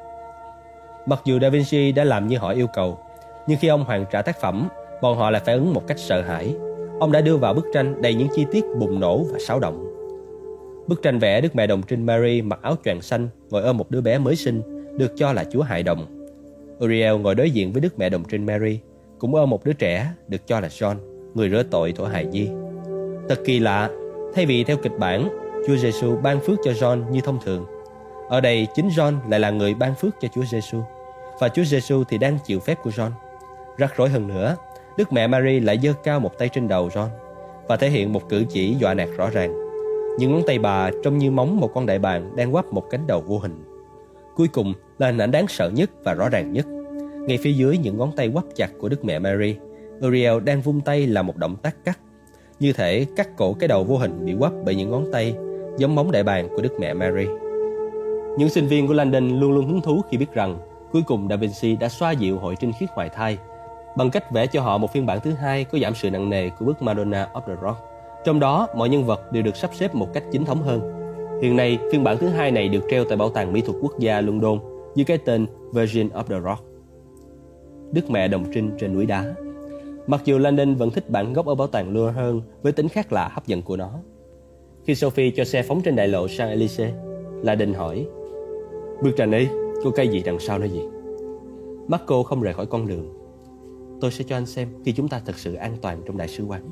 Mặc dù Da Vinci đã làm như họ yêu cầu, nhưng khi ông hoàn trả tác phẩm, bọn họ lại phản ứng một cách sợ hãi. Ông đã đưa vào bức tranh đầy những chi tiết bùng nổ và xáo động. Bức tranh vẽ Đức Mẹ Đồng Trinh Mary mặc áo choàng xanh ngồi ôm một đứa bé mới sinh, được cho là Chúa Hài Đồng. Uriel ngồi đối diện với Đức Mẹ Đồng Trinh Mary, cũng ôm một đứa trẻ, được cho là John, người rửa tội thổ hài nhi. Thật kỳ lạ, thay vì theo kịch bản, Chúa Giêsu ban phước cho John như thông thường, ở đây chính John lại là người ban phước cho Chúa Giêsu, và Chúa Giêsu thì đang chịu phép của John. Rắc rối hơn nữa, Đức Mẹ Mary lại giơ cao một tay trên đầu John và thể hiện một cử chỉ dọa nạt rõ ràng. Những ngón tay bà trông như móng một con đại bàng đang quắp một cánh đầu vô hình. Cuối cùng là hình ảnh đáng sợ nhất và rõ ràng nhất. Ngay phía dưới những ngón tay quắp chặt của Đức Mẹ Mary, Uriel đang vung tay làm một động tác cắt, như thể cắt cổ cái đầu vô hình bị quắp bởi những ngón tay giống móng đại bàng của Đức Mẹ Mary. Những sinh viên của London luôn luôn hứng thú khi biết rằng cuối cùng Da Vinci đã xoa dịu Hội Trinh Khiết Hoài Thai bằng cách vẽ cho họ một phiên bản thứ hai có giảm sự nặng nề của bức Madonna of the Rock. Trong đó, mọi nhân vật đều được sắp xếp một cách chính thống hơn. Hiện nay, phiên bản thứ hai này được treo tại Bảo tàng Mỹ thuật Quốc gia London dưới cái tên Virgin of the Rock. Đức Mẹ Đồng Trinh trên núi đá. Mặc dù Landon vẫn thích bản gốc ở Bảo tàng Louvre hơn với tính khác lạ hấp dẫn của nó. Khi Sophie cho xe phóng trên đại lộ Champs-Élysées, Landon hỏi: "Bức tranh ấy có cái gì đằng sau nó gì?" Marco không rời khỏi con đường. "Tôi sẽ cho anh xem khi chúng ta thật sự an toàn trong đại sứ quán."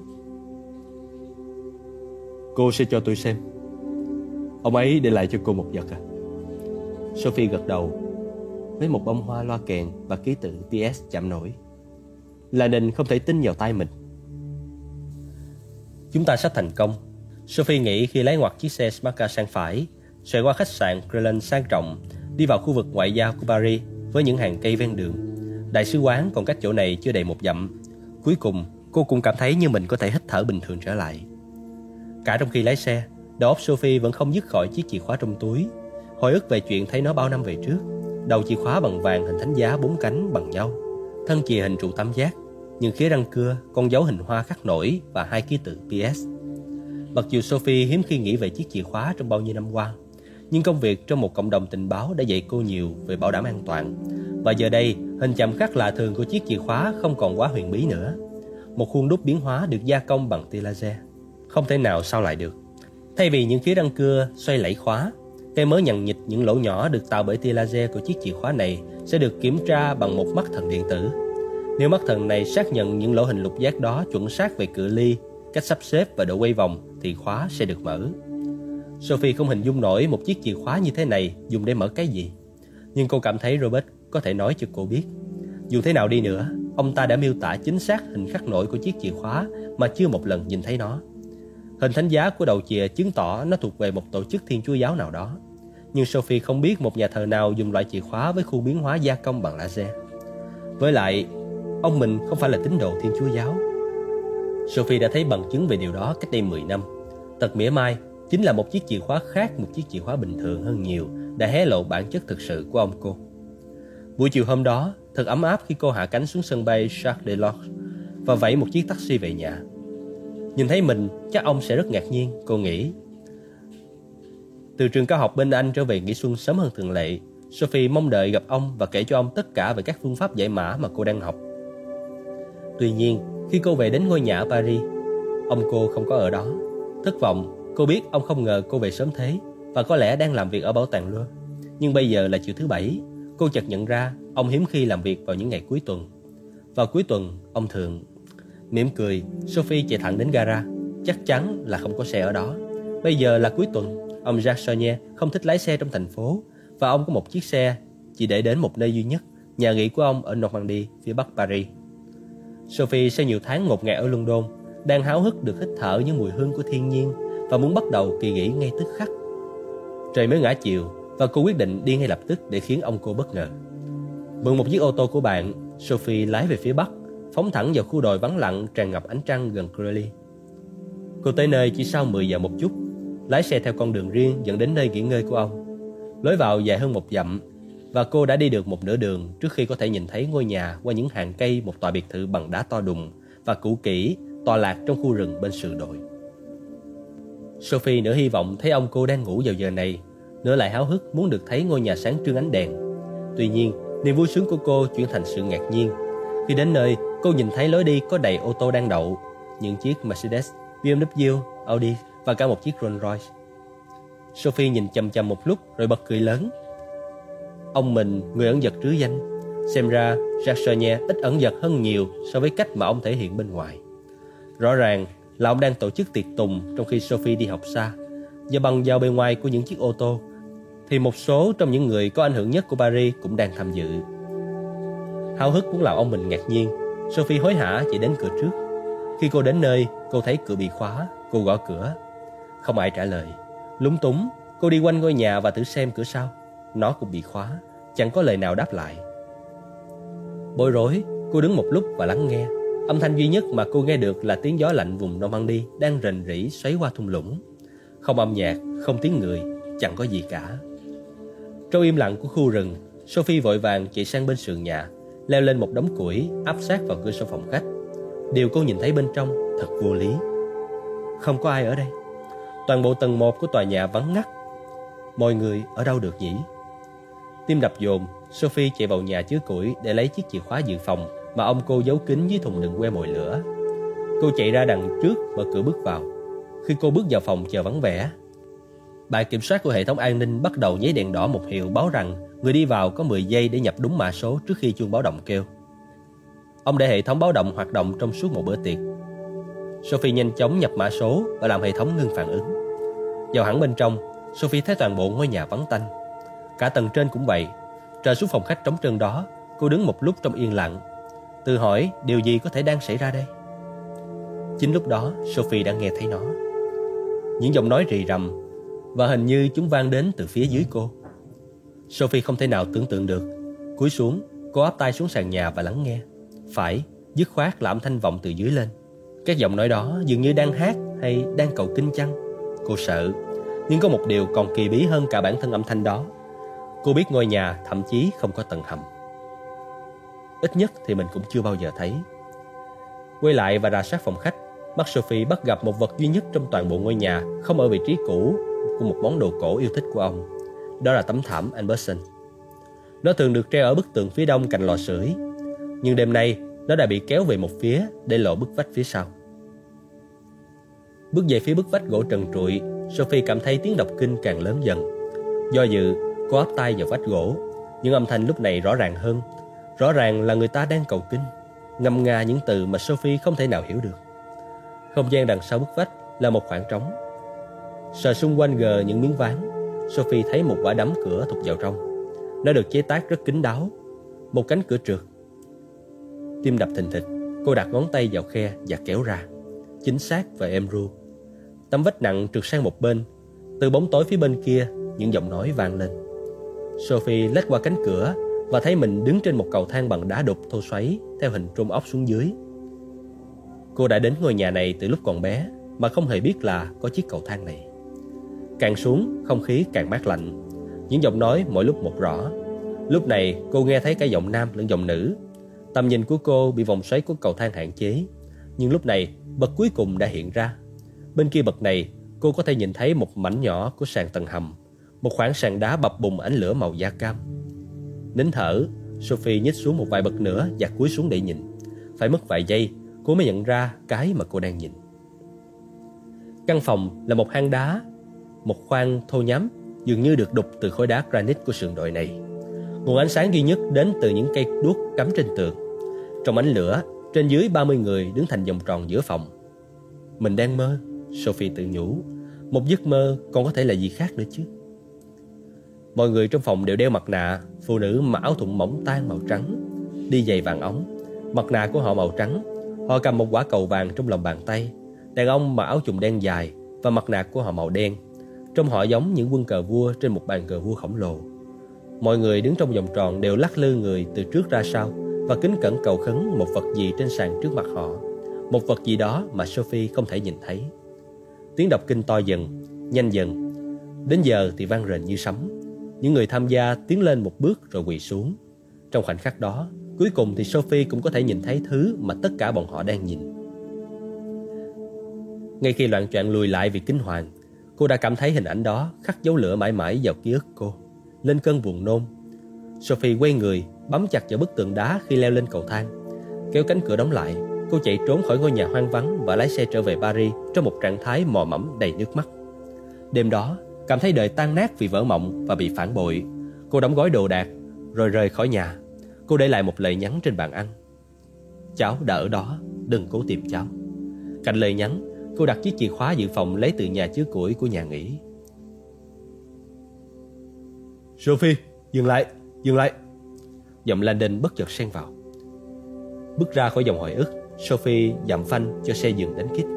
"Cô sẽ cho tôi xem? Ông ấy để lại cho cô một vật à?" Sophie gật đầu, với một bông hoa loa kèn và ký tự PS chạm nổi. Landon không thể tin vào tai mình. Chúng ta sắp thành công, Sophie nghĩ khi lái ngoặt chiếc xe Smart Car sang phải, xoay qua khách sạn Crillon sang trọng, đi vào khu vực ngoại giao của Paris với những hàng cây ven đường. Đại sứ quán còn cách chỗ này chưa đầy 1 dặm. Cuối cùng, cô cũng cảm thấy như mình có thể hít thở bình thường trở lại. Cả trong khi lái xe, đầu óc Sophie vẫn không dứt khỏi chiếc chìa khóa trong túi, hồi ức về chuyện thấy nó bao năm về trước. Đầu chìa khóa bằng vàng hình thánh giá 4 cánh bằng nhau, thân chìa hình trụ tam giác, nhưng khía răng cưa, con dấu hình hoa khắc nổi và 2 ký tự PS. Mặc dù Sophie hiếm khi nghĩ về chiếc chìa khóa trong bao nhiêu năm qua, nhưng công việc trong một cộng đồng tình báo đã dạy cô nhiều về bảo đảm an toàn. Và giờ đây, hình chạm khắc lạ thường của chiếc chìa khóa không còn quá huyền bí nữa. Một khuôn đúc biến hóa được gia công bằng tia laser, không thể nào sao lại được. Thay vì những khía răng cưa xoay lẫy khóa, cây mới nhằn nhịt những lỗ nhỏ được tạo bởi tia laser của chiếc chìa khóa này sẽ được kiểm tra bằng một mắt thần điện tử. Nếu mắt thần này xác nhận những lỗ hình lục giác đó chuẩn xác về cự ly, cách sắp xếp và độ quay vòng thì khóa sẽ được mở. Sophie không hình dung nổi một chiếc chìa khóa như thế này dùng để mở cái gì, nhưng cô cảm thấy Robert có thể nói cho cô biết. Dù thế nào đi nữa, ông ta đã miêu tả chính xác hình khắc nổi của chiếc chìa khóa mà chưa một lần nhìn thấy nó. Hình thánh giá của đầu chìa chứng tỏ nó thuộc về một tổ chức Thiên Chúa giáo nào đó, nhưng Sophie không biết một nhà thờ nào dùng loại chìa khóa với khuôn biến hóa gia công bằng laser. Với lại, ông mình không phải là tín đồ Thiên Chúa giáo. Sophie đã thấy bằng chứng về điều đó cách đây 10 năm. Thật mỉa mai, chính là một chiếc chìa khóa khác, một chiếc chìa khóa bình thường hơn nhiều, đã hé lộ bản chất thực sự của ông cô. Buổi chiều hôm đó, thật ấm áp khi cô hạ cánh xuống sân bay Charles de Gaulle và vẫy một chiếc taxi về nhà. Nhìn thấy mình, chắc ông sẽ rất ngạc nhiên, cô nghĩ. Từ trường cao học bên Anh trở về nghỉ xuân sớm hơn thường lệ, Sophie mong đợi gặp ông và kể cho ông tất cả về các phương pháp giải mã mà cô đang học. Tuy nhiên, khi cô về đến ngôi nhà ở Paris, ông cô không có ở đó. Thất vọng, cô biết ông không ngờ cô về sớm thế và có lẽ đang làm việc ở bảo tàng Louvre. Nhưng bây giờ là chiều thứ Bảy, cô chợt nhận ra ông hiếm khi làm việc vào những ngày cuối tuần. Vào cuối tuần, ông thường... Mỉm cười, Sophie chạy thẳng đến gara. Chắc chắn là không có xe ở đó. Bây giờ là cuối tuần, ông Jacques Saunier không thích lái xe trong thành phố, và ông có một chiếc xe chỉ để đến một nơi duy nhất, nhà nghỉ của ông ở Normandy, phía bắc Paris. Sophie sau nhiều tháng ngột ngạt ở London, đang háo hức được hít thở những mùi hương của thiên nhiên và muốn bắt đầu kỳ nghỉ ngay tức khắc. Trời mới ngã chiều và cô quyết định đi ngay lập tức để khiến ông cô bất ngờ. Mượn một chiếc ô tô của bạn, Sophie lái về phía bắc, phóng thẳng vào khu đồi vắng lặng tràn ngập ánh trăng gần Creully. Cô tới nơi chỉ sau 10 giờ một chút, lái xe theo con đường riêng dẫn đến nơi nghỉ ngơi của ông. Lối vào dài hơn 1 dặm và cô đã đi được một nửa đường trước khi có thể nhìn thấy ngôi nhà qua những hàng cây, một tòa biệt thự bằng đá to đùng và cũ kỹ tọa lạc trong khu rừng bên sườn đồi. Sophie nửa hy vọng thấy ông cô đang ngủ vào giờ này, nửa lại háo hức muốn được thấy ngôi nhà sáng trưng ánh đèn. Tuy nhiên, niềm vui sướng của cô chuyển thành sự ngạc nhiên khi đến nơi. Cô nhìn thấy lối đi có đầy ô tô đang đậu, những chiếc Mercedes, BMW, Audi và cả một chiếc Rolls Royce. Sophie nhìn chằm chằm một lúc rồi bật cười lớn. Ông mình, người ẩn dật trứ danh, xem ra Jacques Saunier ít ẩn dật hơn nhiều so với cách mà ông thể hiện bên ngoài. Rõ ràng là ông đang tổ chức tiệc tùng trong khi Sophie đi học xa. Và bằng vào bề ngoài của những chiếc ô tô thì một số trong những người có ảnh hưởng nhất của Paris cũng đang tham dự. Háo hức muốn làm ông mình ngạc nhiên, Sophie hối hả chạy đến cửa trước. Khi cô đến nơi, cô thấy cửa bị khóa. Cô gõ cửa, không ai trả lời. Lúng túng, cô đi quanh ngôi nhà và thử xem cửa sau. Nó cũng bị khóa, chẳng có lời nào đáp lại. Bối rối, cô đứng một lúc và lắng nghe. Âm thanh duy nhất mà cô nghe được là tiếng gió lạnh vùng Normandy đang rền rĩ xoáy qua thung lũng. Không âm nhạc, không tiếng người, chẳng có gì cả. Trong im lặng của khu rừng, Sophie vội vàng chạy sang bên sườn nhà, leo lên một đống củi áp sát vào cửa sổ phòng khách. Điều cô nhìn thấy bên trong thật vô lý. Không có ai ở đây. Toàn bộ tầng 1 của tòa nhà vắng ngắt. Mọi người ở đâu được nhỉ? Tim đập dồn, Sophie chạy vào nhà chứa củi để lấy chiếc chìa khóa dự phòng mà ông cô giấu kín dưới thùng đựng que mồi lửa. Cô chạy ra đằng trước, mở cửa bước vào. Khi cô bước vào phòng chờ vắng vẻ, bài kiểm soát của hệ thống an ninh bắt đầu nháy đèn đỏ một hiệu báo rằng người đi vào có 10 giây để nhập đúng mã số trước khi chuông báo động kêu. Ông để hệ thống báo động hoạt động trong suốt một bữa tiệc. Sophie nhanh chóng nhập mã số và làm hệ thống ngưng phản ứng. Vào hẳn bên trong, Sophie thấy toàn bộ ngôi nhà vắng tanh. Cả tầng trên cũng vậy. Trở xuống phòng khách trống trơn đó, cô đứng một lúc trong yên lặng, tự hỏi điều gì có thể đang xảy ra đây. Chính lúc đó, Sophie đã nghe thấy nó. Những giọng nói rì rầm, và hình như chúng vang đến từ phía dưới cô. Sophie không thể nào tưởng tượng được. Cúi xuống, cô áp tay xuống sàn nhà và lắng nghe. Phải, dứt khoát là âm thanh vọng từ dưới lên. Các giọng nói đó dường như đang hát hay đang cầu kinh chăng? Cô sợ, nhưng có một điều còn kỳ bí hơn cả bản thân âm thanh đó. Cô biết ngôi nhà thậm chí không có tầng hầm. Ít nhất thì mình cũng chưa bao giờ thấy. Quay lại và rà soát phòng khách, mắt Sophie bắt gặp một vật duy nhất trong toàn bộ ngôi nhà không ở vị trí cũ của một món đồ cổ yêu thích của ông. Đó là tấm thảm Amberson. Nó thường được treo ở bức tường phía đông cạnh lò sưởi, nhưng đêm nay nó đã bị kéo về một phía để lộ bức vách phía sau. Bước về phía bức vách gỗ trần trụi, Sophie cảm thấy tiếng đọc kinh càng lớn dần. Do dự, cô áp tay vào vách gỗ, nhưng âm thanh lúc này rõ ràng hơn. Rõ ràng là người ta đang cầu kinh, ngâm nga những từ mà Sophie không thể nào hiểu được. Không gian đằng sau bức vách là một khoảng trống. Sờ xung quanh gờ những miếng ván, Sophie thấy một quả đấm cửa thụt vào trong. Nó được chế tác rất kín đáo, một cánh cửa trượt. Tim đập thình thịch, cô đặt ngón tay vào khe và kéo ra. Chính xác và êm ru. Tấm vách nặng trượt sang một bên. Từ bóng tối phía bên kia, những giọng nói vang lên. Sophie lách qua cánh cửa và thấy mình đứng trên một cầu thang bằng đá đục thô xoáy theo hình trôn ốc xuống dưới. Cô đã đến ngôi nhà này từ lúc còn bé mà không hề biết là có chiếc cầu thang này. Càng xuống, không khí càng mát lạnh. Những giọng nói mỗi lúc một rõ. Lúc này cô nghe thấy cả giọng nam lẫn giọng nữ. Tầm nhìn của cô bị vòng xoáy của cầu thang hạn chế. Nhưng lúc này bậc cuối cùng đã hiện ra. Bên kia bậc này, cô có thể nhìn thấy một mảnh nhỏ của sàn tầng hầm, một khoảng sàn đá bập bùng ánh lửa màu da cam. Nín thở, Sophie nhích xuống một vài bậc nữa và cúi xuống để nhìn. Phải mất vài giây, cô mới nhận ra cái mà cô đang nhìn. Căn phòng là một hang đá, một khoang thô nhám, dường như được đục từ khối đá granite của sườn đồi này. Nguồn ánh sáng duy nhất đến từ những cây đuốc cắm trên tường. Trong ánh lửa, trên dưới 30 người đứng thành vòng tròn giữa phòng. Mình đang mơ, Sophie tự nhủ. Một giấc mơ còn có thể là gì khác nữa chứ. Mọi người trong phòng đều đeo mặt nạ. Phụ nữ mặc áo thụng mỏng tang màu trắng, đi giày vàng ống. Mặt nạ của họ màu trắng. Họ cầm một quả cầu vàng trong lòng bàn tay. Đàn ông mặc áo chùm đen dài và mặt nạ của họ màu đen. Trông họ giống những quân cờ vua trên một bàn cờ vua khổng lồ. Mọi người đứng trong vòng tròn đều lắc lư người từ trước ra sau và kính cẩn cầu khấn một vật gì trên sàn trước mặt họ. Một vật gì đó mà Sophie không thể nhìn thấy. Tiếng đọc kinh to dần, nhanh dần. Đến giờ thì vang rền như sấm. Những người tham gia tiến lên một bước rồi quỳ xuống. Trong khoảnh khắc đó, cuối cùng thì Sophie cũng có thể nhìn thấy thứ mà tất cả bọn họ đang nhìn. Ngay khi loạng choạng lùi lại vì kinh hoàng, cô đã cảm thấy hình ảnh đó khắc dấu lửa mãi mãi vào ký ức cô. Lên cơn buồn nôn, Sophie quay người, bám chặt vào bức tường đá khi leo lên cầu thang. Kéo cánh cửa đóng lại, cô chạy trốn khỏi ngôi nhà hoang vắng và lái xe trở về Paris trong một trạng thái mò mẫm đầy nước mắt. Đêm đó, cảm thấy đời tan nát vì vỡ mộng và bị phản bội, cô đóng gói đồ đạc rồi rời khỏi nhà. Cô để lại một lời nhắn trên bàn ăn. Cháu đã ở đó, đừng cố tìm cháu. Cạnh lời nhắn, cô đặt chiếc chìa khóa dự phòng lấy từ nhà chứa củi của nhà nghỉ. Sophie, dừng lại, dừng lại. Giọng Landon bất chợt xen vào. Bước ra khỏi dòng hồi ức, Sophie dậm phanh cho xe dừng đánh kít.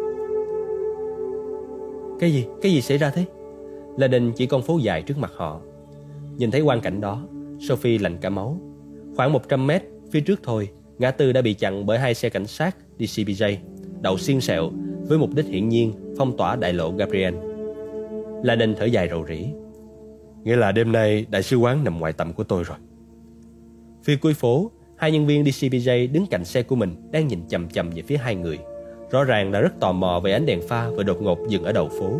Cái gì xảy ra thế? Landon chỉ con phố dài trước mặt họ. Nhìn thấy quang cảnh đó, Sophie lạnh cả máu. Khoảng 100 mét phía trước thôi, ngã tư đã bị chặn bởi 2 xe cảnh sát DCPJ đậu xiên xẹo với mục đích hiển nhiên phong tỏa đại lộ Gabriel. Landon thở dài rầu rĩ. Nghĩa là đêm nay đại sứ quán nằm ngoài tầm của tôi rồi. Phía cuối phố, Hai nhân viên DCBJ đứng cạnh xe của mình đang nhìn chằm chằm về phía hai người, rõ ràng là rất tò mò về ánh đèn pha vừa đột ngột dừng ở đầu phố.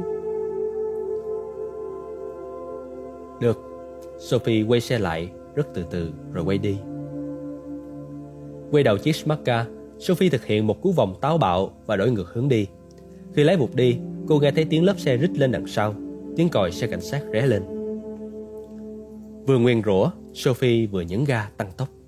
Được, Sophie quay xe lại rất từ từ rồi quay đi. Quay đầu chiếc Smart Car, Sophie thực hiện một cú vòng táo bạo và đổi ngược hướng đi. Khi lái vụt đi, cô nghe thấy tiếng lốp xe rít lên đằng sau, tiếng còi xe cảnh sát ré lên. Vừa nguyền rủa, Sophie vừa nhấn ga tăng tốc.